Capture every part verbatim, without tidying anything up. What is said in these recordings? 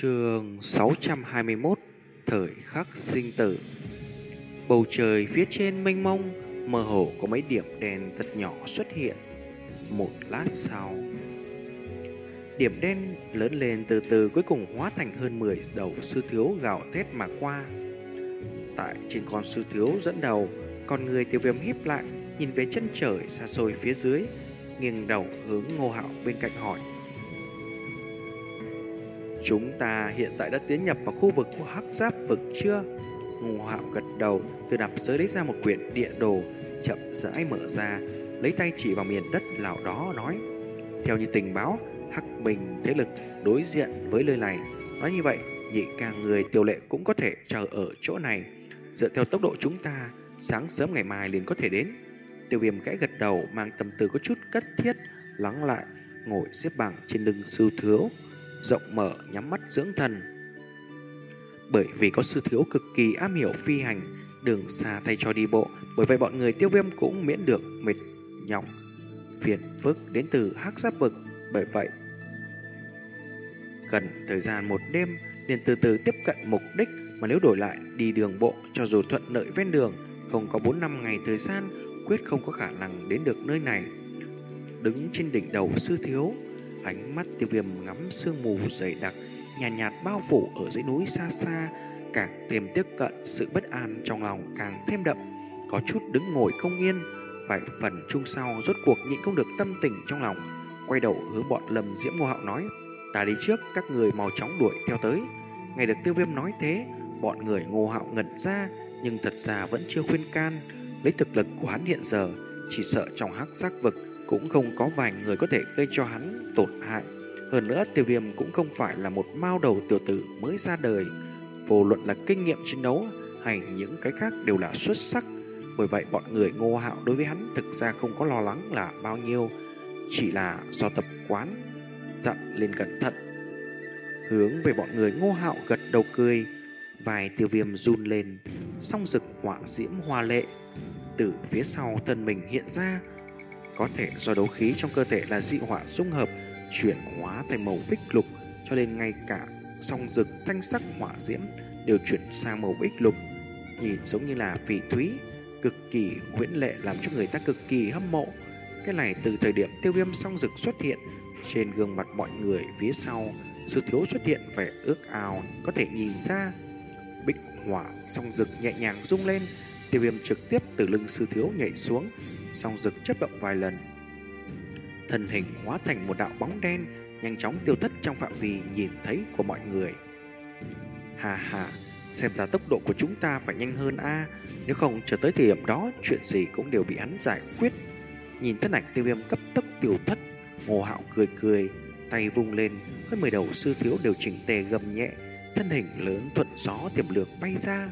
Chương sáu trăm hai mươi mốt. Thời khắc sinh tử. Bầu trời phía trên mênh mông, mơ hồ có mấy điểm đen thật nhỏ xuất hiện. Một lát sau, điểm đen lớn lên từ từ, cuối cùng hóa thành hơn mười đầu sư thiếu gào thét mà qua. Tại trên con sư thiếu dẫn đầu, con người Tiêu Viêm híp lại, nhìn về chân trời xa xôi phía dưới, nghiêng đầu hướng Ngô Hạo bên cạnh hỏi: "Chúng ta hiện tại đã tiến nhập vào khu vực của Hắc Giáp vực chưa?" Ngô Hạo gật đầu, từ nạp giới lấy ra một quyển địa đồ, chậm rãi mở ra, lấy tay chỉ vào miền đất nào đó nói: "Theo như tình báo, Hắc Bình thế lực đối diện với nơi này. Nói như vậy, nhị ca người Tiêu Lệ cũng có thể chờ ở chỗ này. Dựa theo tốc độ chúng ta, sáng sớm ngày mai liền có thể đến." Tiêu Viêm khẽ gật đầu, mang tâm tư có chút cất thiết, lắng lại, ngồi xếp bằng trên lưng sư thiếu, rộng mở nhắm mắt dưỡng thần. Bởi vì có sư thiếu cực kỳ am hiểu phi hành, đường xa thay cho đi bộ, bởi vậy bọn người Tiêu Viêm cũng miễn được mệt nhọc phiền phức đến từ Hắc Giáp vực. Bởi vậy, cần thời gian một đêm liền từ từ tiếp cận mục đích, mà nếu đổi lại đi đường bộ, cho dù thuận lợi ven đường, không có bốn năm ngày thời gian, quyết không có khả năng đến được nơi này. Đứng trên đỉnh đầu sư thiếu, ánh mắt Tiêu Viêm ngắm sương mù dày đặc nhàn nhạt, nhạt bao phủ ở dãy núi xa xa, càng thêm tiếp cận, sự bất an trong lòng càng thêm đậm, có chút đứng ngồi không yên. Vài phần chung sau, rốt cuộc nhịn không được tâm tình trong lòng, quay đầu hướng bọn Lâm Diễm Ngô Hạo nói: "Ta đi trước, các người mau chóng đuổi theo tới." Nghe được Tiêu Viêm nói thế, bọn người Ngô Hạo ngẩn ra, nhưng thật ra vẫn chưa khuyên can. Lấy thực lực của hắn hiện giờ, chỉ sợ trong Hắc Giác vực cũng không có vài người có thể gây cho hắn tổn hại. Hơn nữa, Tiêu Viêm cũng không phải là một mao đầu tiểu tử mới ra đời, vô luận là kinh nghiệm chiến đấu hay những cái khác đều là xuất sắc. Bởi vậy bọn người Ngô Hạo đối với hắn thực ra không có lo lắng là bao nhiêu, chỉ là do tập quán dặn lên cẩn thận. Hướng về bọn người Ngô Hạo gật đầu cười, vài Tiêu Viêm run lên, song rực hỏa diễm hoa lệ từ phía sau thân mình hiện ra. Có thể do đấu khí trong cơ thể là dị hỏa xung hợp chuyển hóa thành màu bích lục, cho nên ngay cả song rực thanh sắc hỏa diễm đều chuyển sang màu bích lục, nhìn giống như là phỉ thúy, cực kỳ huyễn lệ, làm cho người ta cực kỳ hâm mộ. Cái này từ thời điểm Tiêu Viêm song rực xuất hiện, trên gương mặt mọi người phía sau sư thiếu xuất hiện vẻ ước ao, có thể nhìn ra. Bích hỏa song rực nhẹ nhàng rung lên, Tiêu Viêm trực tiếp từ lưng sư thiếu nhảy xuống, song rực chớp động vài lần, thân hình hóa thành một đạo bóng đen, nhanh chóng tiêu thất trong phạm vi nhìn thấy của mọi người. Hà hà, xem ra tốc độ của chúng ta phải nhanh hơn a, nếu không chờ tới thời điểm đó, chuyện gì cũng đều bị hắn giải quyết. Nhìn thân ảnh Tiêu Viêm cấp tốc tiêu thất, Ngô Hạo cười cười, tay vung lên, hơn mười đầu sư thiếu đều chỉnh tề gầm nhẹ, thân hình lớn thuận gió tiềm lược bay ra.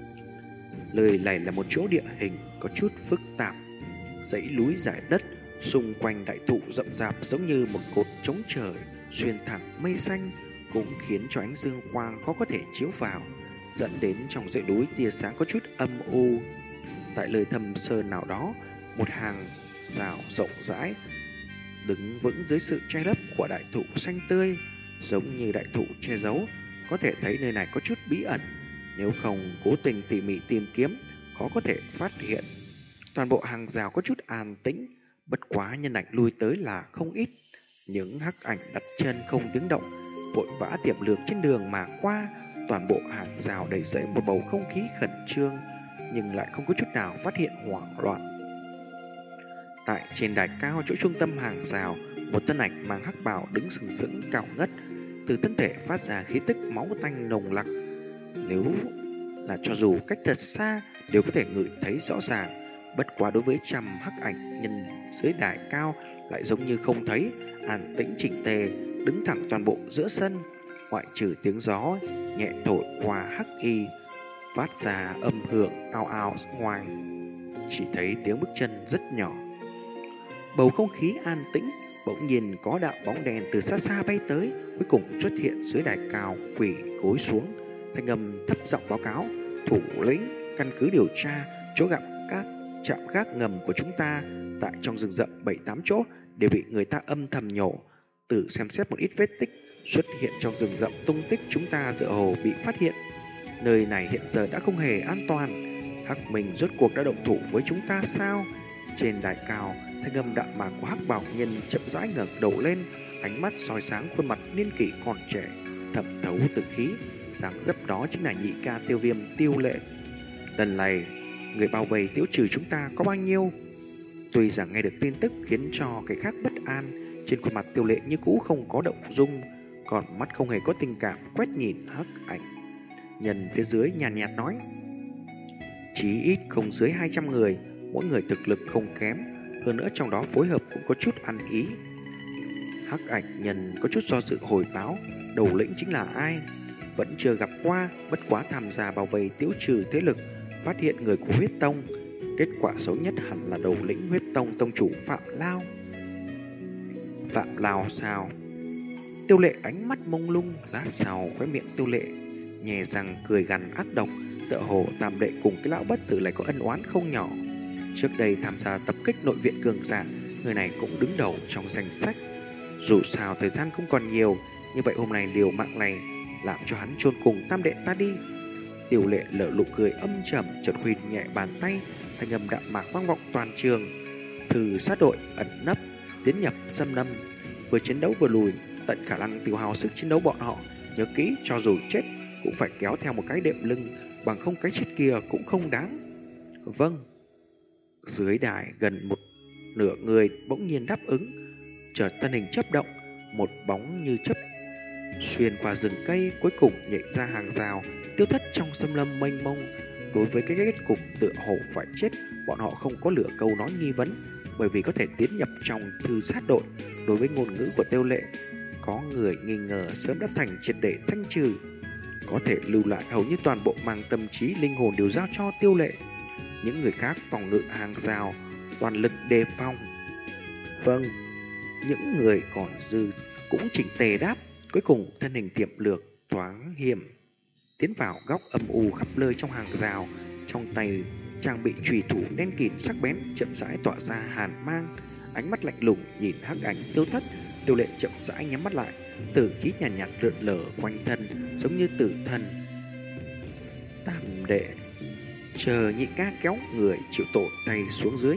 Lời này là một chỗ địa hình có chút phức tạp, dãy núi dải đất, xung quanh đại thụ rậm rạp giống như một cột chống trời xuyên thẳng mây xanh, cũng khiến cho ánh dương quang khó có thể chiếu vào, dẫn đến trong dãy núi tia sáng có chút âm u. Tại lời thầm sơn nào đó, một hàng rào rộng rãi đứng vững dưới sự che lấp của đại thụ xanh tươi, giống như đại thụ che giấu, có thể thấy nơi này có chút bí ẩn, nếu không cố tình tỉ mỉ tìm kiếm, khó có thể phát hiện. Toàn bộ hàng rào có chút an tĩnh, bất quá nhân ảnh lui tới là không ít. Những hắc ảnh đặt chân không tiếng động, vội vã tiệm lược trên đường mà qua. Toàn bộ hàng rào đầy dậy một bầu không khí khẩn trương, nhưng lại không có chút nào phát hiện hoảng loạn. Tại trên đài cao chỗ trung tâm hàng rào, một thân ảnh mang hắc bào đứng sừng sững cao ngất, từ thân thể phát ra khí tức máu tanh nồng nặc. Nếu là cho dù cách thật xa đều có thể ngửi thấy rõ ràng. Bất quá đối với trăm hắc ảnh nhân dưới đài cao lại giống như không thấy, an tĩnh chỉnh tề, đứng thẳng toàn bộ giữa sân, ngoại trừ tiếng gió nhẹ thổi qua hắc y phát ra âm hưởng ao ao ngoài, chỉ thấy tiếng bước chân rất nhỏ. Bầu không khí an tĩnh, bỗng nhiên có đạo bóng đen từ xa xa bay tới, cuối cùng xuất hiện dưới đài cao, quỳ gối xuống, thanh âm thấp giọng báo cáo: "Thủ lĩnh, căn cứ điều tra chỗ gặp các trạm gác ngầm của chúng ta tại trong rừng rậm bảy tám chỗ đều bị người ta âm thầm nhổ. Từ xem xét một ít vết tích, xuất hiện trong rừng rậm, tung tích chúng ta dựa hồ bị phát hiện. Nơi này hiện giờ đã không hề an toàn. Hắc Minh rốt cuộc đã động thủ với chúng ta sao? Trên đài cao, thanh âm đạm mạc của Hắc Bảo Nhân chậm rãi ngẩng đầu lên, ánh mắt soi sáng khuôn mặt niên kỷ còn trẻ, thẩm thấu từ khí. Dáng dấp đó chính là nhị ca Tiêu Viêm, Tiêu Lệ. Lần này, người bao vây Tiếu Trừ chúng ta có bao nhiêu? Tuy rằng nghe được tin tức khiến cho cái khác bất an, trên khuôn mặt Tiêu Lệ như cũ không có động dung, còn mắt không hề có tình cảm quét nhìn Hắc Ảnh Nhân phía dưới nhàn nhạt, nhạt nói: chí ít không dưới hai trăm người, mỗi người thực lực không kém, hơn nữa trong đó phối hợp cũng có chút ăn ý. Hắc Ảnh Nhân có chút do dự hồi báo, đầu lĩnh chính là ai? Vẫn chưa gặp qua, bất quá tham gia bảo vệ Tiếu Trừ thế lực, phát hiện người của Huyết Tông. Kết quả xấu nhất hẳn là đầu lĩnh Huyết Tông tông chủ Phạm Lao. Phạm Lao sao? Tiêu Lệ ánh mắt mông lung, lát sau khóe miệng Tiêu Lệ nhè răng cười gằn ác độc, tựa hồ tam đệ cùng cái lão bất tử lại có ân oán không nhỏ. Trước đây tham gia tập kích nội viện cường giả, người này cũng đứng đầu trong danh sách. Dù sao thời gian không còn nhiều, như vậy hôm nay liều mạng này làm cho hắn chôn cùng tam đệ ta đi. Tiêu Lệ lở nụ cười âm trầm, chợt huy nhẹ bàn tay, thanh âm đạm mạc vang vọng toàn trường. Thử sát đội ẩn nấp, tiến nhập xâm lâm, vừa chiến đấu vừa lùi, tận khả năng tiêu hao sức chiến đấu bọn họ. Nhớ kỹ, cho dù chết cũng phải kéo theo một cái đệm lưng, bằng không cái chết kia cũng không đáng. Vâng. Dưới đài gần một nửa người bỗng nhiên đáp ứng, chợt thân hình chớp động, một bóng như chớp xuyên qua rừng cây, cuối cùng nhảy ra hàng rào, tiêu thất trong xâm lâm mênh mông. Đối với cái kết cục tựa hồ phải chết, bọn họ không có lửa câu nói nghi vấn, bởi vì có thể tiến nhập trong thư sát đội. Đối với ngôn ngữ của Tiêu Lệ, có người nghi ngờ sớm đã thành triệt để thanh trừ, có thể lưu lại hầu như toàn bộ mang tâm trí linh hồn đều giao cho Tiêu Lệ. Những người khác phòng ngự hàng rào, toàn lực đề phòng. Vâng. Những người còn dư cũng chỉnh tề đáp, cuối cùng thân hình tiệm lược thoáng hiểm tiến vào góc âm u khắp nơi trong hàng rào, trong tay trang bị chùy thủ đen kịt sắc bén chậm rãi tỏa ra hàn mang, ánh mắt lạnh lùng nhìn Hắc Ảnh Tiêu thất. Tiêu Lệ chậm rãi nhắm mắt lại, tử khí nhàn nhạt, nhạt lượn lờ quanh thân, giống như tử thần. Tam đệ, chờ nhị ca kéo người chịu tội tay xuống dưới.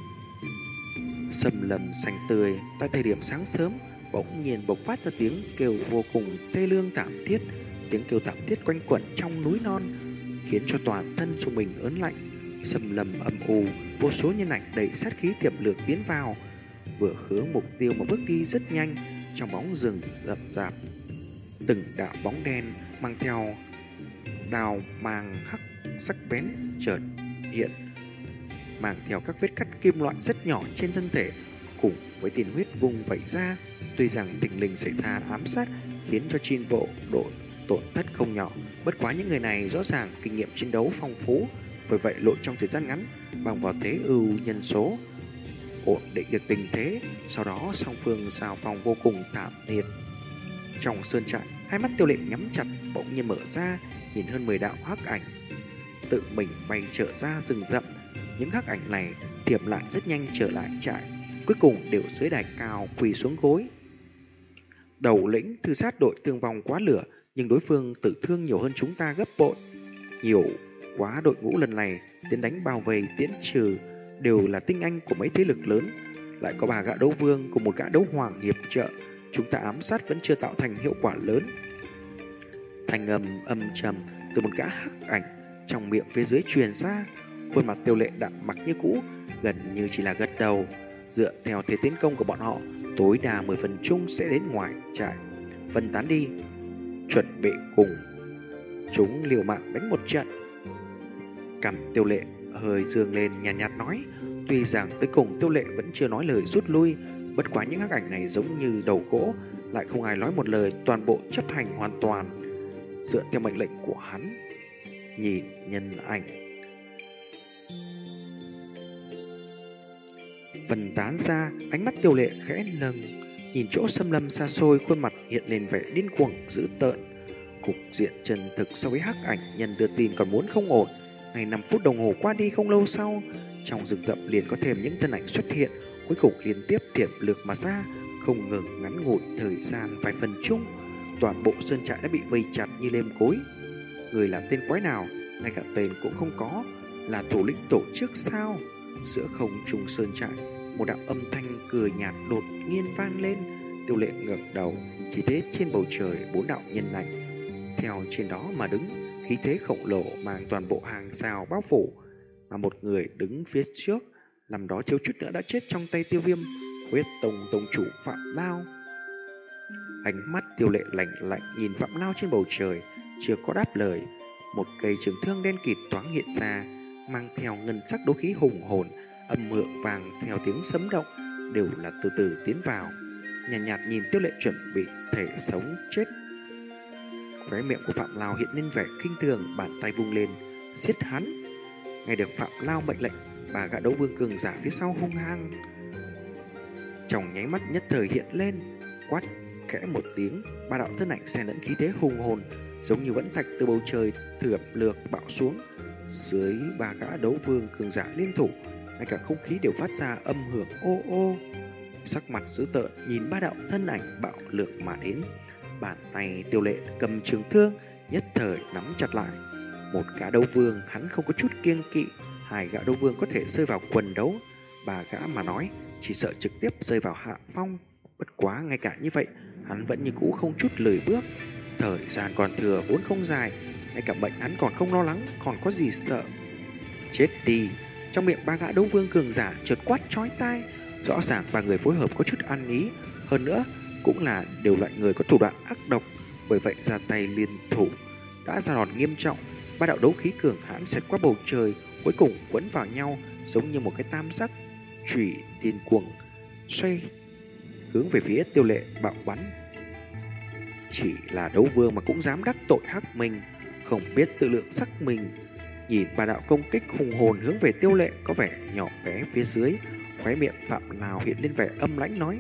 Sầm lầm xanh tươi, tại thời điểm sáng sớm, bỗng nhiên bộc phát ra tiếng kêu vô cùng thê lương thảm thiết. Tiếng kêu thảm thiết quanh quẩn trong núi non, khiến cho toàn thân xung mình ớn lạnh. Sầm lầm âm u, vô số nhân ảnh đầy sát khí tiềm lược tiến vào, vừa hướng mục tiêu mà bước đi rất nhanh trong bóng rừng rậm rạp. Từng đạo bóng đen mang theo đào màng hắc sắc bén chợt hiện, mang theo các vết cắt kim loại rất nhỏ trên thân thể, cùng với tiền huyết vùng vẩy ra. Tuy rằng tình linh xảy ra ám sát khiến cho Chin bộ đội tổn thất không nhỏ, bất quá những người này rõ ràng kinh nghiệm chiến đấu phong phú, bởi vậy lộ trong thời gian ngắn bằng vào thế ưu nhân số ổn định được tình thế. Sau đó song phương xào phòng vô cùng thảm liệt. Trong sơn trại, hai mắt Tiêu Lệ nhắm chặt, bỗng nhiên mở ra, nhìn hơn mười đạo hắc ảnh tự mình bay trở ra rừng rậm. Những hắc ảnh này tiềm lại rất nhanh trở lại trại, cuối cùng đều dưới đài cao quỳ xuống gối. Đầu lĩnh thư sát đội thương vong quá lửa, nhưng đối phương tử thương nhiều hơn chúng ta gấp bội. Nhiều quá, đội ngũ lần này tiến đánh bao vây tiễn trừ đều là tinh anh của mấy thế lực lớn, lại có ba gã đấu vương cùng một gã đấu hoàng hiệp trợ, chúng ta ám sát vẫn chưa tạo thành hiệu quả lớn. Thanh âm âm trầm từ một gã hắc ảnh trong miệng phía dưới truyền ra. Khuôn mặt Tiêu Lệ đạm mặc như cũ, gần như chỉ là gật đầu. Dựa theo thế tiến công của bọn họ, tối đa mười phần chung sẽ đến ngoài trại, phân tán đi, chuẩn bị cùng chúng liều mạng đánh một trận. Cằm Tiêu Lệ hơi dương lên, nhàn nhạt, nhạt nói. Tuy rằng tới cùng Tiêu Lệ vẫn chưa nói lời rút lui, bất quá những hắc ảnh này giống như đầu gỗ, lại không ai nói một lời, toàn bộ chấp hành hoàn toàn dựa theo mệnh lệnh của hắn. Nhìn nhân ảnh vần tán ra, ánh mắt Tiêu Lệ khẽ nâng, nhìn chỗ xâm lâm xa xôi, khuôn mặt hiện lên vẻ điên cuồng dữ tợn. Cục diện chân thực so với hắc ảnh nhân đưa tin còn muốn không ổn. Ngày năm phút đồng hồ qua đi không lâu sau, trong rừng rậm liền có thêm những thân ảnh xuất hiện, cuối cùng liên tiếp tiệm lược mà ra, không ngừng ngắn ngủi thời gian vài phần chung. toàn bộ sơn trại đã bị vây chặt như nêm cối. Người là tên quái nào, ngay cả tên cũng không có, là thủ lĩnh tổ chức sao? Giữa không trung sơn trại, một đạo âm thanh cười nhạt đột nhiên vang lên. Tiêu Lệ ngẩng đầu, chỉ thấy trên bầu trời bốn đạo nhân ảnh theo trên đó mà đứng, khí thế khổng lồ mang toàn bộ hàng sao bao phủ, mà một người đứng phía trước, làm đó thiếu chút nữa đã chết trong tay Tiêu Viêm, Huyết Tông tông chủ Phạm Lao. Ánh mắt Tiêu Lệ lạnh lạnh nhìn Phạm Lao trên bầu trời, chưa có đáp lời. Một cây trường thương đen kịt thoáng hiện ra, mang theo ngân sắc đấu khí hùng hồn, âm hưởng vàng theo tiếng sấm động, đều là từ từ tiến vào. Nhàn nhạt, nhạt nhìn Tiêu Lệ chuẩn bị thể sống chết. Khóe miệng của Phạm Lao hiện lên vẻ kinh thường, bàn tay vung lên siết hắn. Nghe được Phạm Lao mệnh lệnh, bà gã đấu vương cường giả phía sau hung hăng, trong nháy mắt nhất thời hiện lên, quát khẽ một tiếng, ba đạo thân ảnh xen lẫn khí thế hùng hồn, giống như vẫn thạch từ bầu trời thượm lược bạo xuống. Dưới ba gã đấu vương cường giả liên thủ, ngay cả không khí đều phát ra âm hưởng ô ô. Sắc mặt dữ tợn nhìn ba đạo thân ảnh bạo lược mà đến, bàn tay Tiêu Lệ cầm trường thương nhất thời nắm chặt lại. Một gã đấu vương hắn không có chút kiêng kỵ, hai gã đấu vương có thể rơi vào quần đấu, ba gã mà nói chỉ sợ trực tiếp rơi vào hạ phong. Bất quá ngay cả như vậy, hắn vẫn như cũ không chút lười bước. Thời gian còn thừa vốn không dài, ngay cả bệnh hắn còn không lo lắng, còn có gì sợ. Chết đi! Trong miệng ba gã đấu vương cường giả chợt quát chói tai. Rõ ràng ba người phối hợp có chút ăn ý, hơn nữa cũng là đều loại người có thủ đoạn ác độc, bởi vậy ra tay liên thủ đã ra đòn nghiêm trọng. Ba đạo đấu khí cường hãn xẹt qua bầu trời, cuối cùng quấn vào nhau giống như một cái tam giác chủy điên cuồng xoay hướng về phía Tiêu Lệ bạo bắn. Chỉ là đấu vương mà cũng dám đắc tội Hắc Minh, không biết tự lượng sắc mình. Nhìn ba đạo công kích hùng hồn hướng về Tiêu Lệ có vẻ nhỏ bé phía dưới, khóe miệng Phạm Lao hiện lên vẻ âm lãnh nói.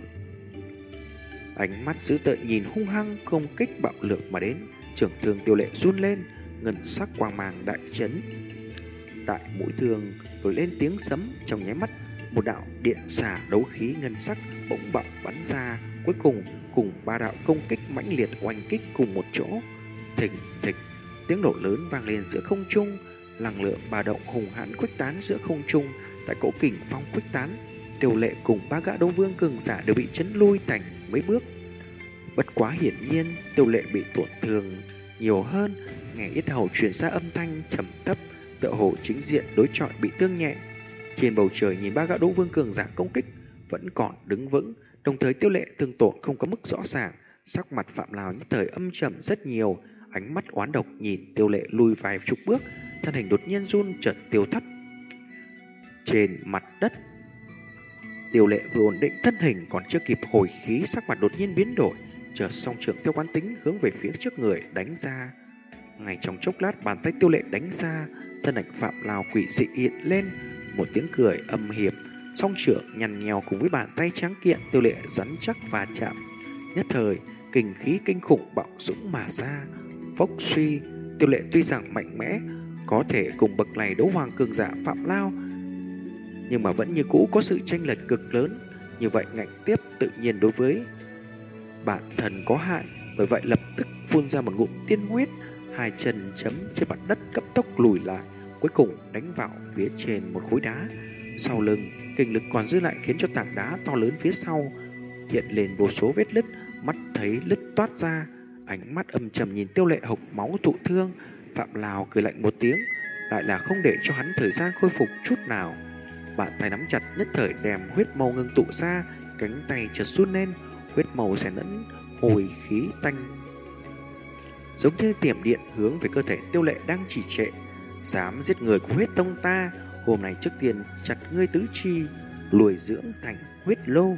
Ánh mắt dữ tợn nhìn hung hăng công kích bạo lực mà đến, trường thương Tiêu Lệ run lên, ngân sắc quang mang đại chấn. Tại mũi thương nổi lên tiếng sấm, trong nháy mắt một đạo điện xả đấu khí ngân sắc bỗng bạo bắn ra, cuối cùng cùng ba đạo công kích mãnh liệt oanh kích cùng một chỗ. Thình thịch, tiếng nổ lớn vang lên giữa không trung, năng lượng ba động hùng hãn khuếch tán giữa không trung. Tại cỗ kình phong khuếch tán, Tiêu Lệ cùng ba gã đấu vương cường giả đều bị chấn lui thành mấy bước. Bất quá hiển nhiên Tiêu Lệ bị tổn thương nhiều hơn, nghe yết hầu truyền ra âm thanh trầm thấp, tựa hồ chính diện đối chọi bị thương nhẹ. Trên bầu trời nhìn ba gã đấu vương cường giả công kích vẫn còn đứng vững, đồng thời Tiêu Lệ thương tổn không có mức rõ ràng. Sắc mặt Phạm Lao nhất thời âm trầm rất nhiều, ánh mắt oán độc nhìn Tiêu Lệ lùi vài chục bước, thân hình đột nhiên run chợt tiêu thất trên mặt đất. Tiêu Lệ vừa ổn định thân hình còn chưa kịp hồi khí, sắc mặt đột nhiên biến đổi, chợt song trưởng theo quán tính hướng về phía trước người đánh ra. Ngay trong chốc lát, bàn tay Tiêu Lệ đánh ra, thân ảnh Phạm Lao quỷ dị hiện lên, một tiếng cười âm hiểm, song trưởng nhằn nhèo cùng với bàn tay trắng kiện Tiêu Lệ rắn chắc và chạm. Nhất thời, kình khí kinh khủng bạo dũng mà ra. Phốc suy, Tiêu Lệ tuy rằng mạnh mẽ, có thể cùng bậc này đấu hoàng cường giả Phạm Lao, nhưng mà vẫn như cũ có sự chênh lệch cực lớn. Như vậy ngạnh tiếp tự nhiên đối với bản thân có hại, bởi vậy lập tức phun ra một ngụm tiên huyết, hai chân chấm trên mặt đất cấp tốc lùi lại, cuối cùng đánh vào phía trên một khối đá. Sau lưng, kinh lực còn dư lại khiến cho tảng đá to lớn phía sau hiện lên vô số vết nứt, mắt thấy nứt toát ra. Ánh mắt âm trầm nhìn Tiêu Lệ hộc máu thụ thương, Phạm Lao cười lạnh một tiếng, lại là không để cho hắn thời gian khôi phục chút nào. Bàn tay nắm chặt nhất thời đem huyết mâu ngưng tụ ra, cánh tay chợt run lên, huyết mâu xen lẫn hồi khí tanh giống như tiềm điện hướng về cơ thể Tiêu Lệ đang trì trệ. Dám giết người của huyết tông ta, hôm nay trước tiên chặt ngươi tứ chi, lùi dưỡng thành huyết lô.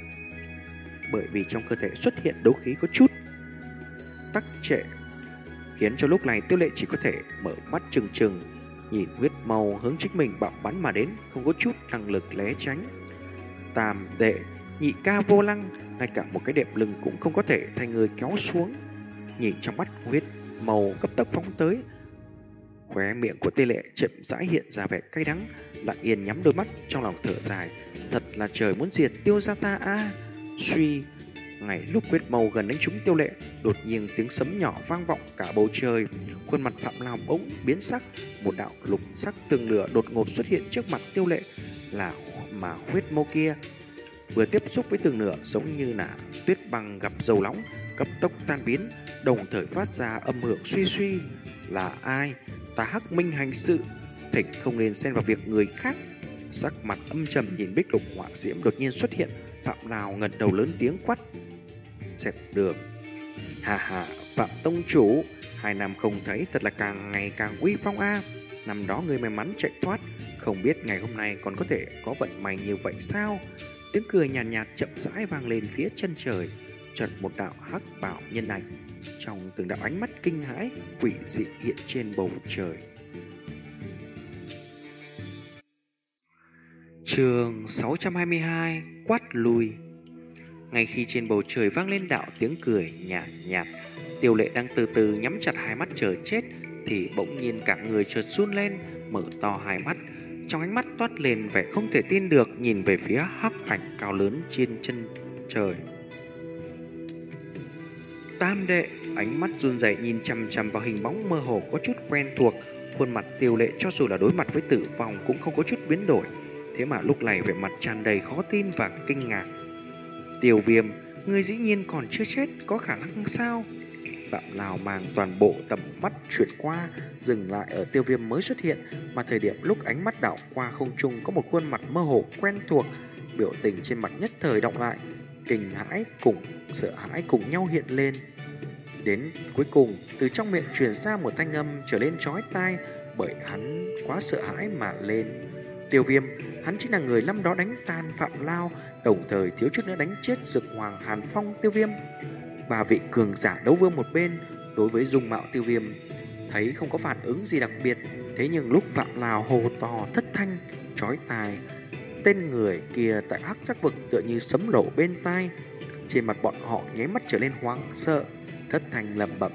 Bởi vì trong cơ thể xuất hiện đấu khí có chút tắc trệ, khiến cho lúc này Tiêu Lệ chỉ có thể mở mắt trừng trừng nhìn huyết màu hướng chính mình bạo bắn mà đến, không có chút năng lực né tránh. Tam đệ, nhị ca vô lăng, ngay cả một cái đệm lưng cũng không có thể thay người kéo xuống. Nhìn trong mắt huyết màu cấp tốc phóng tới, khóe miệng của Tiêu Lệ chậm rãi hiện ra vẻ cay đắng, lặng yên nhắm đôi mắt trong lòng thở dài. Thật là trời muốn diệt Tiêu gia ta a. À. Suy, Ngay lúc huyết mâu gần đánh trúng Tiêu Lệ, đột nhiên tiếng sấm nhỏ vang vọng cả bầu trời. Khuôn mặt Phạm Lao bỗng biến sắc, một đạo lục sắc tường lửa đột ngột xuất hiện trước mặt Tiêu Lệ, là mà huyết mâu kia vừa tiếp xúc với tường lửa giống như là tuyết băng gặp dầu nóng, cấp tốc tan biến, đồng thời phát ra âm hưởng suy suy. Là ai? Ta Hắc Minh hành sự, thỉnh không nên xen vào việc người khác. Sắc mặt âm trầm nhìn bích lục hỏa diễm đột nhiên xuất hiện, Phạm Lao ngẩng đầu lớn tiếng quát: "Dẹp đường!" Hà hà, Phạm tông chủ, hai năm không thấy thật là càng ngày càng uy phong a. Năm đó người may mắn chạy thoát, không biết ngày hôm nay còn có thể có vận may như vậy sao? Tiếng cười nhàn nhạt, nhạt chậm rãi vang lên phía chân trời. Chợt một đạo hắc bào nhân ảnh, trong từng đạo ánh mắt kinh hãi quỷ dị hiện trên bầu trời. Chương sáu trăm hai mươi hai, quát lui. Ngay khi trên bầu trời vang lên đạo tiếng cười nhạt nhạt, Tiêu Lệ đang từ từ nhắm chặt hai mắt chờ chết thì bỗng nhiên cả người chợt run lên, mở to hai mắt, trong ánh mắt toát lên vẻ không thể tin được, nhìn về phía hắc ảnh cao lớn trên chân trời. Tam đệ, ánh mắt run rẩy nhìn chằm chằm vào hình bóng mơ hồ có chút quen thuộc. Khuôn mặt Tiêu Lệ cho dù là đối mặt với tử vong cũng không có chút biến đổi, thế mà lúc này vẻ mặt tràn đầy khó tin và kinh ngạc. Tiêu Viêm, người dĩ nhiên còn chưa chết, có khả năng sao? Phạm Lao mang toàn bộ tầm mắt chuyển qua, dừng lại ở Tiêu Viêm mới xuất hiện, mà thời điểm lúc ánh mắt đảo qua không trung có một khuôn mặt mơ hồ quen thuộc, biểu tình trên mặt nhất thời động lại, kinh hãi cùng sợ hãi cùng nhau hiện lên. Đến cuối cùng, từ trong miệng truyền ra một thanh âm trở lên chói tai, bởi hắn quá sợ hãi mà lên. Tiêu Viêm, hắn chính là người năm đó đánh tan Phạm Lao, đồng thời thiếu chút nữa đánh chết Dực Hoàng Hàn Phong. Tiêu Viêm, ba vị cường giả đấu vương một bên, đối với dung mạo Tiêu Viêm thấy không có phản ứng gì đặc biệt, thế nhưng lúc Phạm Lao hô to thất thanh chói tai, tên người kia tại hắc sắc vực tựa như sấm nổ bên tai, trên mặt bọn họ nháy mắt trở lên hoang sợ, thất thanh lẩm bẩm: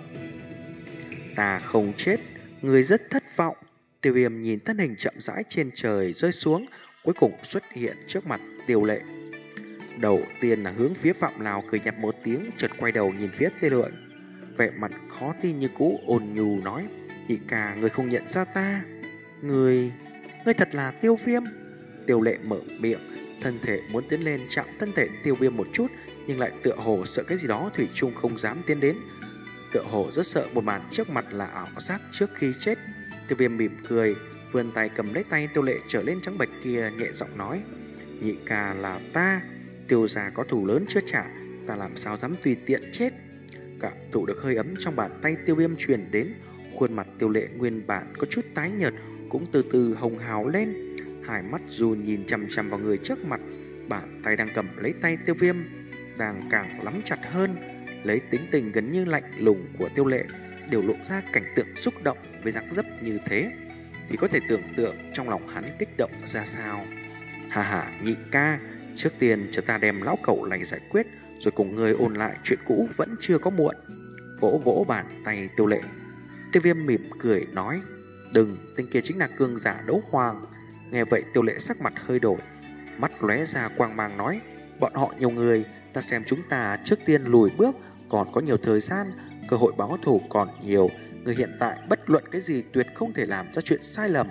"Ta không chết." Người rất thất vọng. Tiêu Viêm nhìn thân hình chậm rãi trên trời rơi xuống, cuối cùng xuất hiện trước mặt Tiêu Lệ. Đầu tiên là hướng phía Phạm Lao cười nhạt một tiếng, chợt quay đầu nhìn phía Tiêu Lệ, vẻ mặt khó tin như cũ, ôn nhu nói: "Nhị ca, người không nhận ra ta? Người, người thật là Tiêu Viêm?" Tiêu Lệ mở miệng, thân thể muốn tiến lên chạm thân thể Tiêu Viêm một chút, nhưng lại tựa hồ sợ cái gì đó, thủy chung không dám tiến đến. Tựa hồ rất sợ một màn trước mặt là ảo giác trước khi chết. Tiêu Viêm mỉm cười, vươn tay cầm lấy tay Tiêu Lệ trở lên trắng bệch kia, nhẹ giọng nói: "Nhị ca là ta, Tiêu gia có thù lớn chưa trả, ta làm sao dám tùy tiện chết." Cảm thụ được hơi ấm trong bàn tay Tiêu Viêm truyền đến, khuôn mặt Tiêu Lệ nguyên bản có chút tái nhợt cũng từ từ hồng hào lên, hai mắt run nhìn chằm chằm vào người trước mặt. Bàn tay đang cầm lấy tay Tiêu Viêm đang càng nắm chặt hơn, lấy tính tình gần như lạnh lùng của Tiêu Lệ đều lộ ra cảnh tượng xúc động với dáng dấp như thế, thì có thể tưởng tượng trong lòng hắn kích động ra sao. "Hà hà, nhị ca, trước tiên cho ta đem lão cẩu này giải quyết, rồi cùng người ôn lại chuyện cũ vẫn chưa có muộn." Vỗ vỗ bàn tay Tiêu Lệ, Tiêu Viêm mỉm cười nói: "Đừng, tên kia chính là cường giả đấu hoàng." Nghe vậy Tiêu Lệ sắc mặt hơi đổi, mắt lóe ra quang mang nói: "Bọn họ nhiều người, ta xem chúng ta trước tiên lùi bước, còn có nhiều thời gian, cơ hội báo thù còn nhiều. Người hiện tại bất luận cái gì tuyệt không thể làm ra chuyện sai lầm."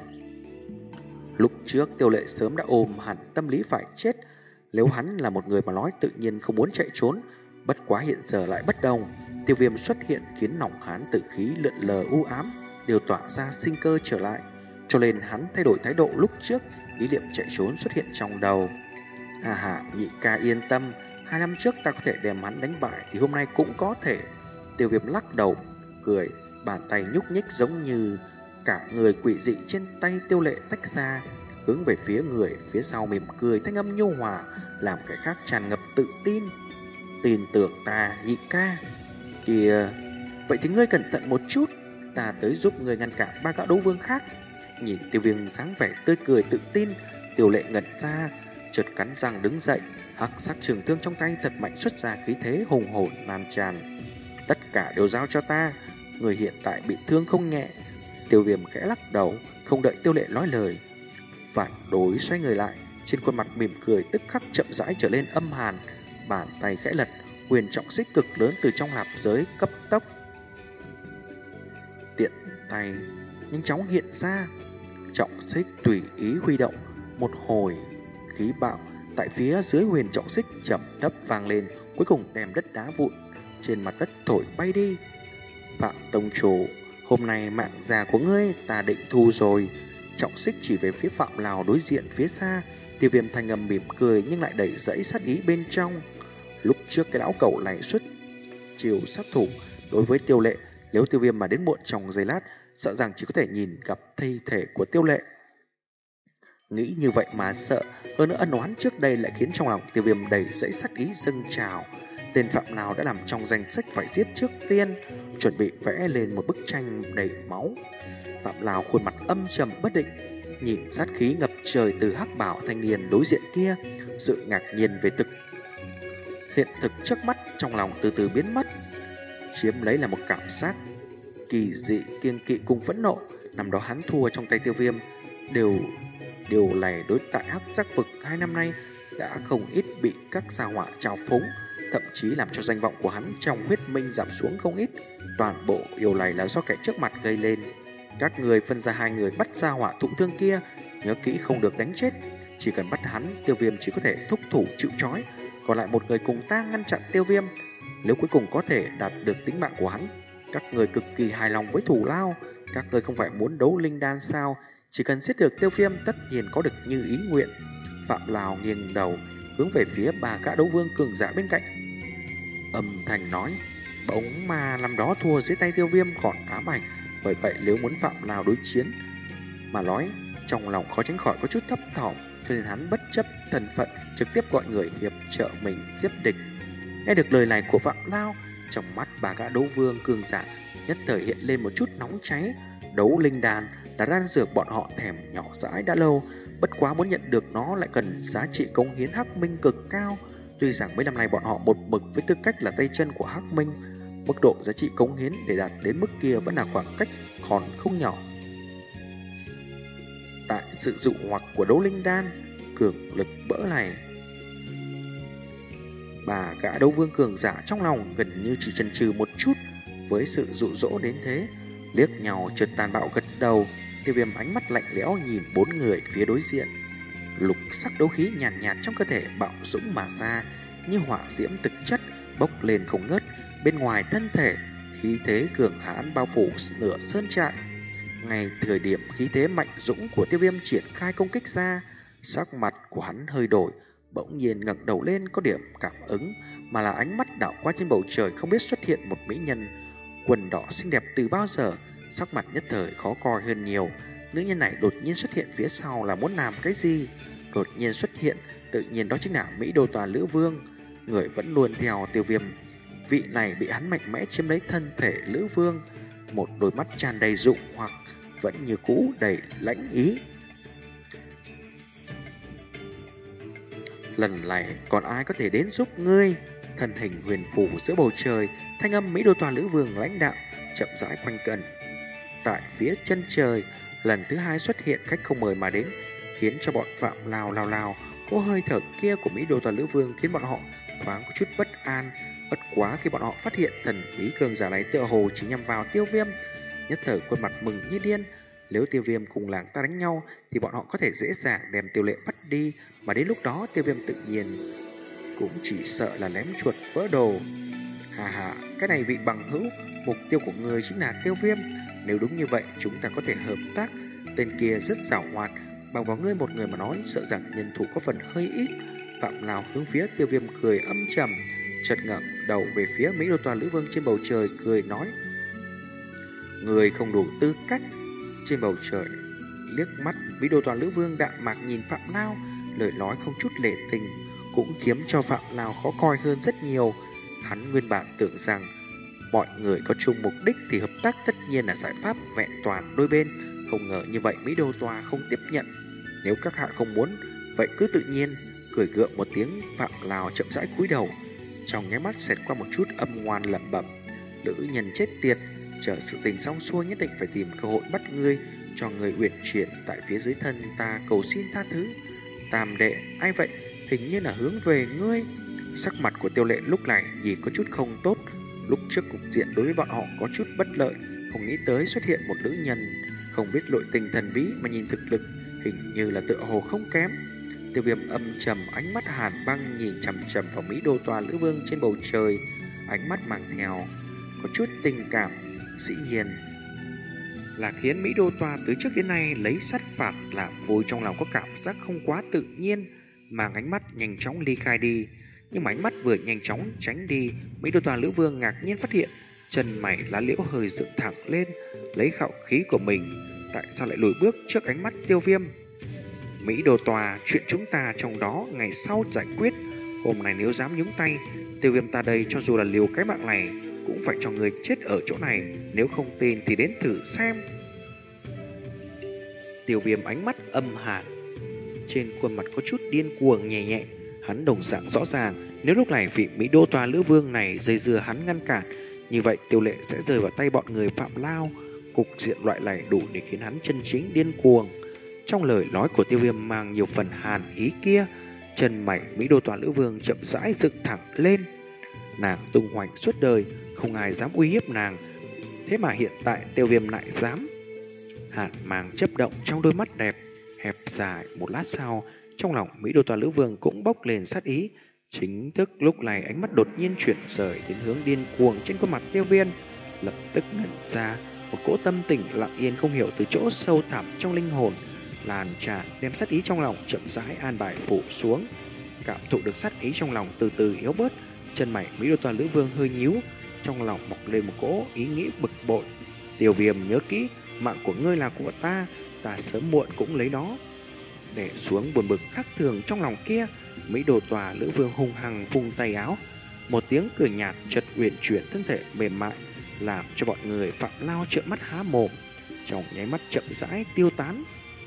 Lúc trước Tiêu Lệ sớm đã ôm hẳn tâm lý phải chết, nếu hắn là một người mà nói tự nhiên không muốn chạy trốn, bất quá hiện giờ lại bất đồng. Tiêu Viêm xuất hiện khiến lòng hắn tử khí lượn lờ u ám đều tỏa ra sinh cơ trở lại, cho nên hắn thay đổi thái độ lúc trước, ý niệm chạy trốn xuất hiện trong đầu. "À hà, nhị ca yên tâm, hai năm trước ta có thể đem hắn đánh bại thì hôm nay cũng có thể." Tiêu Viêm lắc đầu cười, bàn tay nhúc nhích giống như cả người quỷ dị trên tay Tiêu Lệ tách ra, hướng về phía người phía sau mỉm cười, thanh âm nhu hòa làm cái khác tràn ngập tự tin: "Tin tưởng ta, nhị ca." "Kìa, vậy thì ngươi cẩn thận một chút, ta tới giúp ngươi ngăn cản ba gã đấu vương khác." Nhìn Tiêu Viêm dáng vẻ tươi cười tự tin, Tiêu Lệ ngẩn ra, chợt cắn răng đứng dậy, hắc sắc trường thương trong tay thật mạnh xuất ra khí thế hùng hồn lan tràn. "Tất cả đều giao cho ta, người hiện tại bị thương không nhẹ." Tiêu Viêm khẽ lắc đầu, không đợi Tiêu Lệ nói lời, phản đối xoay người lại, trên khuôn mặt mỉm cười tức khắc chậm rãi trở lên âm hàn, bàn tay khẽ lật, huyền trọng xích cực lớn từ trong lạp giới cấp tốc tiện tay nhanh chóng hiện ra. Trọng xích tùy ý huy động, một hồi khí bạo tại phía dưới huyền trọng xích chậm thấp vang lên, cuối cùng đem đất đá vụn trên mặt đất thổi bay đi. Phạm tông chủ, hôm nay mạng già của ngươi ta định thu rồi. Trọng xích chỉ về phía Phạm Lào đối diện phía xa. Tiêu Viêm thanh âm mỉm cười nhưng lại đẩy dẫy sát ý bên trong. Lúc trước cái lão cẩu này xuất chiều sát thủ đối với Tiêu Lệ, nếu Tiêu Viêm mà đến muộn trong giây lát, sợ rằng chỉ có thể nhìn gặp thi thể của Tiêu Lệ. Nghĩ như vậy mà sợ, hơn nữa ân oán trước đây lại khiến trong lòng Tiêu Viêm đầy dẫy sát ý dâng trào. Tên Phạm nào đã làm trong danh sách phải giết trước tiên, chuẩn bị vẽ lên một bức tranh đầy máu. Phạm Lào khuôn mặt âm trầm bất định, nhìn sát khí ngập trời từ hắc bảo thanh niên đối diện kia, sự ngạc nhiên về thực hiện thực trước mắt trong lòng từ từ biến mất, chiếm lấy là một cảm giác kỳ dị, kiêng kỵ cùng phẫn nộ. Năm đó hắn thua trong tay Tiêu Viêm, đều điều này đối tại hắc giác vực hai năm nay đã không ít bị các gia hỏa trào phúng, thậm chí làm cho danh vọng của hắn trong huyết minh giảm xuống không ít. Toàn bộ điều này là do kẻ trước mặt gây lên. Các người phân ra hai người bắt gia hỏa thụ thương kia, nhớ kỹ không được đánh chết. Chỉ cần bắt hắn, Tiêu Viêm chỉ có thể thúc thủ chịu trói, còn lại một người cùng ta ngăn chặn Tiêu Viêm. Nếu cuối cùng có thể đạt được tính mạng của hắn, các người cực kỳ hài lòng với thủ lao. Các người không phải muốn đấu linh đan sao? Chỉ cần giết được Tiêu Viêm tất nhiên có được như ý nguyện. Phạm Lào nghiêng đầu hướng về phía ba gã đấu vương cường giả bên cạnh, âm thanh nói: bóng ma năm đó thua dưới tay Tiêu Viêm còn ám ảnh, bởi vậy nếu muốn Phạm Lào đối chiến mà nói, trong lòng khó tránh khỏi có chút thấp thỏm, cho nên hắn bất chấp thân phận trực tiếp gọi người hiệp trợ mình giết địch. Nghe được lời này của Phạm Lao, trong mắt ba gã đấu vương cường giả nhất thời hiện lên một chút nóng cháy. Đấu linh đàn là đan dược bọn họ thèm nhỏ dãi đã lâu, bất quá muốn nhận được nó lại cần giá trị cống hiến hắc minh cực cao. Tuy rằng mấy năm nay bọn họ một mực với tư cách là tay chân của hắc minh, mức độ giá trị cống hiến để đạt đến mức kia vẫn là khoảng cách còn không nhỏ. Tại sự dụ hoặc của đấu linh đan cường lực bỡ này, bà gã đấu vương cường giả trong lòng gần như chỉ chần chừ một chút với sự dụ dỗ đến thế, liếc nhau chợt tàn bạo gật đầu. Tiêu Viêm ánh mắt lạnh lẽo nhìn bốn người phía đối diện. Lục sắc đấu khí nhàn nhạt, nhạt trong cơ thể bạo dũng mà ra, như hỏa diễm thực chất bốc lên không ngớt. Bên ngoài thân thể, khí thế cường hãn bao phủ nửa sơn trại. Ngay thời điểm khí thế mạnh dũng của Tiêu Viêm triển khai công kích ra, sắc mặt của hắn hơi đổi, bỗng nhiên ngẩng đầu lên có điểm cảm ứng, mà là ánh mắt đảo qua trên bầu trời, không biết xuất hiện một mỹ nhân quần đỏ xinh đẹp từ bao giờ. Sắc mặt nhất thời khó coi hơn nhiều. Nữ nhân này đột nhiên xuất hiện phía sau là muốn làm cái gì? Đột nhiên xuất hiện, tự nhiên đó chính là Mỹ Đô Tòa Lữ Vương, người vẫn luôn theo Tiêu Viêm. Vị này bị hắn mạnh mẽ chiếm lấy thân thể Lữ Vương, một đôi mắt tràn đầy dụ hoặc, vẫn như cũ đầy lãnh ý. Lần này còn ai có thể đến giúp ngươi? Thân hình huyền phù giữa bầu trời, thanh âm Mỹ Đô Tòa Lữ Vương lãnh đạo chậm rãi quanh quẩn tại phía chân trời, lần thứ hai xuất hiện cách không mời mà đến, khiến cho bọn Phạm Lào lao lao. Có hơi thở kia của Mỹ Đô Tòa Lữ Vương khiến bọn họ thoáng có chút bất an. Bất quá khi bọn họ phát hiện thần bí cường giả này tựa hồ chỉ nhằm vào Tiêu Viêm, nhất thời khuôn mặt mừng như điên. Nếu Tiêu Viêm cùng làng ta đánh nhau thì bọn họ có thể dễ dàng đem Tiêu Lệ bắt đi, mà đến lúc đó Tiêu Viêm tự nhiên cũng chỉ sợ là ném chuột vỡ đồ. Hà hà, cái này vị bằng hữu, mục tiêu của người chính là Tiêu Viêm. Nếu đúng như vậy chúng ta có thể hợp tác. Tên kia rất giàu hoạt, bằng vào ngươi một người mà nói, sợ rằng nhân thủ có phần hơi ít. Phạm Lào hướng phía Tiêu Viêm cười âm trầm, chợt ngẩng đầu về phía Mỹ Đô Tòa Lữ Vương trên bầu trời, cười nói: người không đủ tư cách. Trên bầu trời liếc mắt, Mỹ Đô Tòa Lữ Vương đạm mạc nhìn Phạm Lao, lời nói không chút lệ tình, cũng khiến cho Phạm Lao khó coi hơn rất nhiều. Hắn nguyên bản tưởng rằng mọi người có chung mục đích thì hợp tác tất nhiên là giải pháp vẹn toàn đôi bên, không ngờ như vậy Mỹ Đô Tòa không tiếp nhận. Nếu các hạ không muốn, vậy cứ tự nhiên. Cười gượng một tiếng, Phạm Lào chậm rãi cúi đầu, trong nháy mắt xẹt qua một chút âm ngoan lẩm bẩm: nữ nhân chết tiệt, chờ sự tình xong xuôi nhất định phải tìm cơ hội bắt ngươi, cho người uyển chuyển tại phía dưới thân ta cầu xin tha thứ. Tam đệ, ai vậy? Hình như là hướng về ngươi. Sắc mặt của Tiêu Lệ lúc này nhìn có chút không tốt. Lúc trước cục diện đối với bọn họ có chút bất lợi, không nghĩ tới xuất hiện một nữ nhân không biết nội tình thần bí mà nhìn thực lực hình như là tựa hồ không kém. Tiêu Viêm âm trầm, ánh mắt hàn băng nhìn chằm chằm vào Mỹ Đô Tòa Lữ Vương trên bầu trời, ánh mắt mang theo có chút tình cảm. Dĩ nhiên là khiến Mỹ Đô Tòa từ trước đến nay lấy sát phạt làm vui, trong lòng có cảm giác không quá tự nhiên, mà ánh mắt nhanh chóng ly khai đi. Nhưng mà ánh mắt vừa nhanh chóng tránh đi, Mỹ Đô Tòa Lữ Vương ngạc nhiên phát hiện chân mày lá liễu hơi dựng thẳng lên, lấy khẩu khí của mình tại sao lại lùi bước trước ánh mắt Tiêu Viêm. Mỹ Đô Tòa, chuyện chúng ta trong đó ngày sau giải quyết. Hôm nay nếu dám nhúng tay, Tiêu Viêm ta đây cho dù là liều cái mạng này cũng phải cho người chết ở chỗ này. Nếu không tin thì đến thử xem. Tiêu Viêm ánh mắt âm hàn, trên khuôn mặt có chút điên cuồng nhẹ nhẹ. Hắn đồng dạng rõ ràng, nếu lúc này vị Mỹ Đô Tòa Lữ Vương này dây dưa hắn ngăn cản, như vậy Tiêu Lệ sẽ rơi vào tay bọn người Phạm Lao. Cục diện loại này đủ để khiến hắn chân chính điên cuồng. Trong lời nói của Tiêu Viêm mang nhiều phần hàn ý kia, chân mày Mỹ Đô Tòa Lữ Vương chậm rãi dựng thẳng lên. Nàng tung hoành suốt đời, không ai dám uy hiếp nàng, thế mà hiện tại Tiêu Viêm lại dám. Hàn mang chấp động trong đôi mắt đẹp hẹp dài. Một lát sau, trong lòng Mỹ Đô Tòa Lữ Vương cũng bốc lên sát ý. Chính thức lúc này ánh mắt đột nhiên chuyển rời đến hướng điên cuồng trên khuôn mặt Tiêu Viêm, lập tức ngẩn ra. Một cỗ tâm tình lặng yên không hiểu từ chỗ sâu thẳm trong linh hồn lan tràn, đem sát ý trong lòng chậm rãi an bài phủ xuống. Cảm thụ được sát ý trong lòng từ từ yếu bớt, chân mày Mỹ Đô Tòa Lữ Vương hơi nhíu, trong lòng mọc lên một cỗ ý nghĩ bực bội. Tiêu Viêm, nhớ kỹ, mạng của ngươi là của ta, ta sớm muộn cũng lấy đó. Để xuống buồn bực khác thường trong lòng kia, Mỹ Đô Tòa Lữ Vương hung hăng vung tay áo, một tiếng cười nhạt chợt uyển chuyển thân thể mềm mại, làm cho bọn người Phạm Lao trợn mắt há mồm, trong nháy mắt chậm rãi tiêu tán.